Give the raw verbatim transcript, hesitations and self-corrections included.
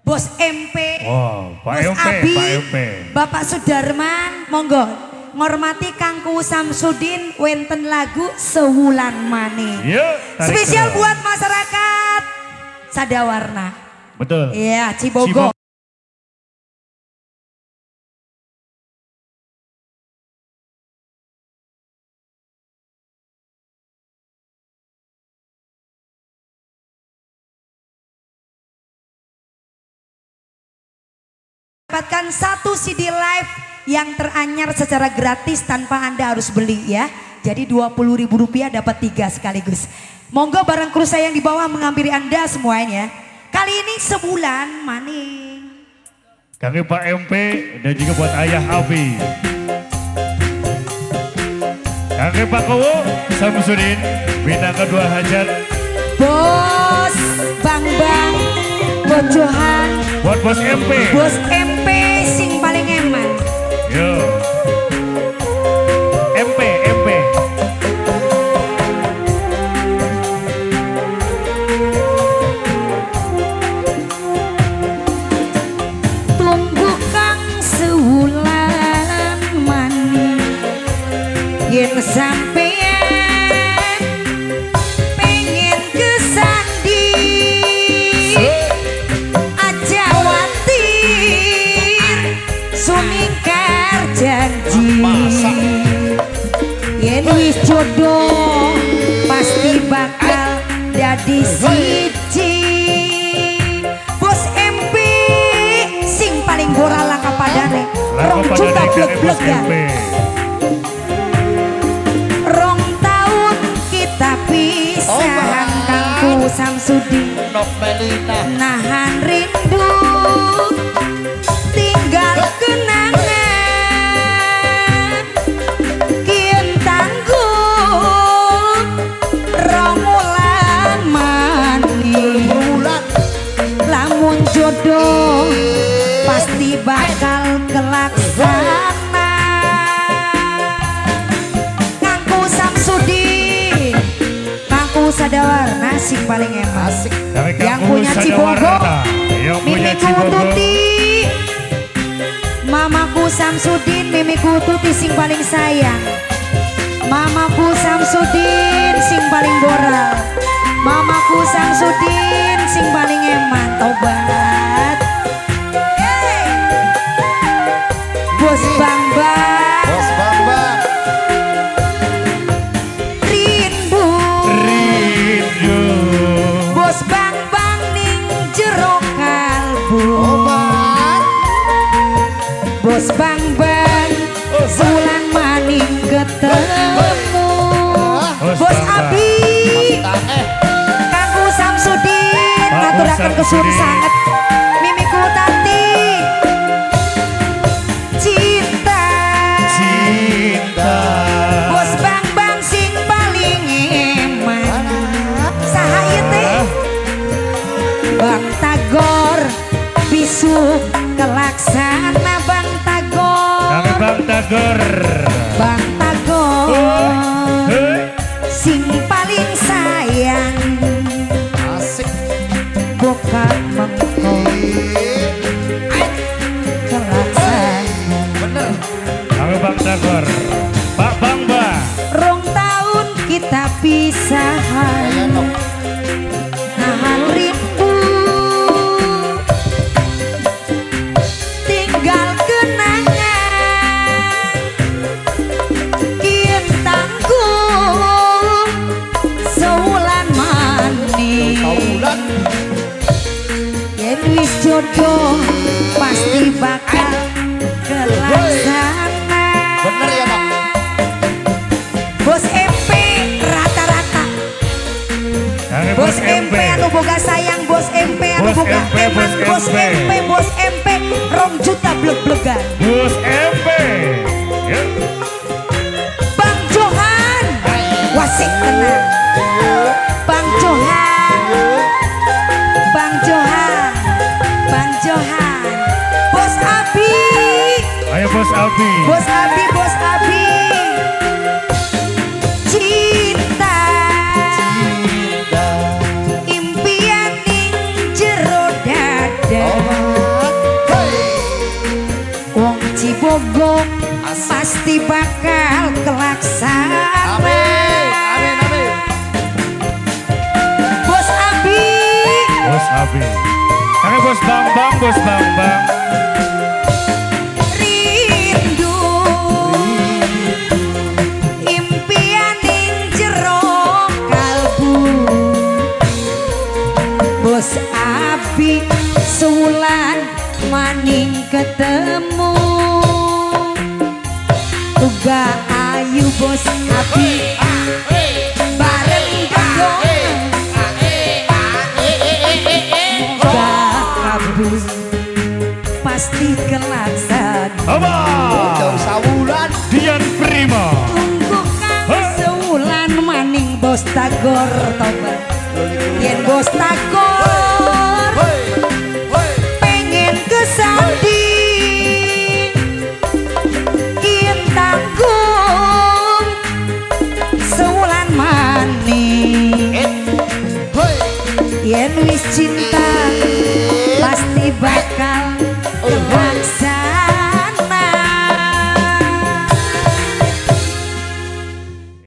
Bos M P, oh, Pak Bos M P, Abi, Pak M P. Bapak Sudarman, monggo ngormati Kangku Samsudin wenten lagu Sewulan Mani. Spesial terus buat masyarakat Sadawarna. Betul. Iya, Cibogo. Cibogo. Dapatkan satu C D live yang teranyar secara gratis tanpa Anda harus beli ya. Jadi dua puluh ribu rupiah dapat tiga sekaligus. Monggo bareng kru saya yang di bawah menghampiri Anda semuanya. Kali ini Sebulan Maning. Kami Pak M P dan juga buat Ayah Abi. Kami Pak Kowo Samsudin, bintang kedua hajat. Bos Bang Bang Bojohan. Buat Bos M P. Bos M P sing paling eman. Yo. M P, M P. Tunggu Kang Sewulan Mani yen sampeyan pengen kesandi aja watir suningkar janji yen wis jodoh pasti bakal dadi siji. Bos M P sing paling boral langka padane rong juta blek-blek ya. Rong tahun kita pisahan Kangku Samsudin nahan rindu tinggal kenangan kian tangguh rong wulan mani lamun jodoh pasti bakal kelaksana. Kangku Samsudin, Kangku Sadawarna sing paling emas. Yang punya Cibogo, Mimi Kututi, Mamaku Samsudin, Mimi Kututi sing paling sayang. Mamaku Samsudin sing paling boral. Mamaku Samsudin sing paling eman. Tobat. Hey. Bos Bang Bang. Bos Bang Bang. Rindu. Rindu. Bos Bang Bang ning jero kalbu. Bos Bang Bang Sewulan Maning ketemu. Bos Abi Kangku Samsudin ngaturaken kesuwun sanget. Mimi Kutati cinta Cinta. Bos Bang Bang sing paling eman. Saha ieu teh? Bang Tagor bisu kelaksana Bang Tagor. Kami Bang Tagor. Bang Tagor sing paling sayang. Asik. Bukan mengkau kelaksana. Bener. Kami Bang Tagor. Pak Bang Bang. Rong tahun kita pisahan nahan rindu tinggal kenangan kian tangguh sewulan mani yen wis jodoh pasti bakal kelaksana. Bener ya Bang. Bos M P rata-rata. Kami Bos M P anu boga sayang, Bos M P anu Bos boga M P, eman, Bos Bos M P. M P, Bos M P rong juta blek-blegan. Bos M P. Ya. Bang Johan wasik tenang. Bang Johan, Bang Johan, Bang Johan. Bos Abi, Ayo Bos Abi. Bos Abi, Bos Abi. Cinta impian ning jero dada. moga pasti bakal kelaksana. Amin, amin, amin. Bos Abi, Bos Abi. Kakek Bos Bambang, Bos Bambang. rindu impian ning jero kalbu. Bos Abi sulan maning ketemu. Uga ayu Bos Abi bareng gedong. Moga kabus pasti kelaksana. Abah. Jauh sawulan. Dian Prima. Tunggu kang seulan maning Bos Tagor tobat. Yen Bos Tagor Hoi, hoi. pengen kesanding yen tanggung seulan maning. Hoi. Yen wis cinta pasti bakal